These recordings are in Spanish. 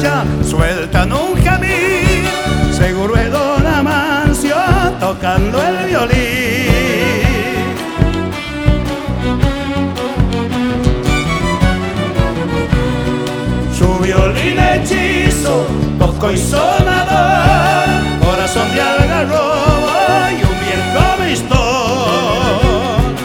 vaya, sueltan un gemir. Seguro es don Amancio tocando el violín. Su violín hechizo, tosco y sonador, corazón de algarrobo y un viejo mistón.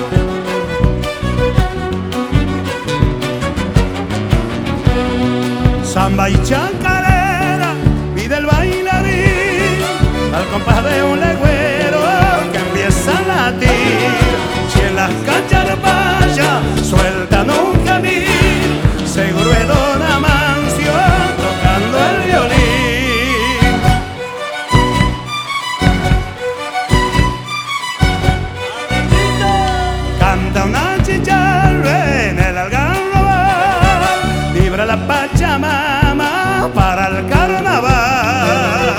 Samba y chacarera, pide el bailarín al compás de un legüero que empieza a latir. Si en las canchas vaya, sueltan un gemir. Seguro es don Amancio tocando el violín. Canta una chicharra en el algarrobal, vibra la Pachamama para el carnaval.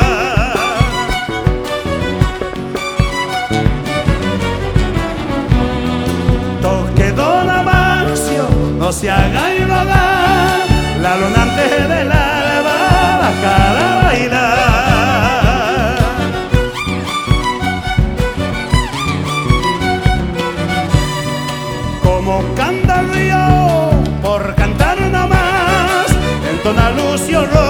Toque don Amancio, no se haga innovar, la luna antes del alba bajar a bailar. Como canta el río por cantar nomás, entona Lucio Rojas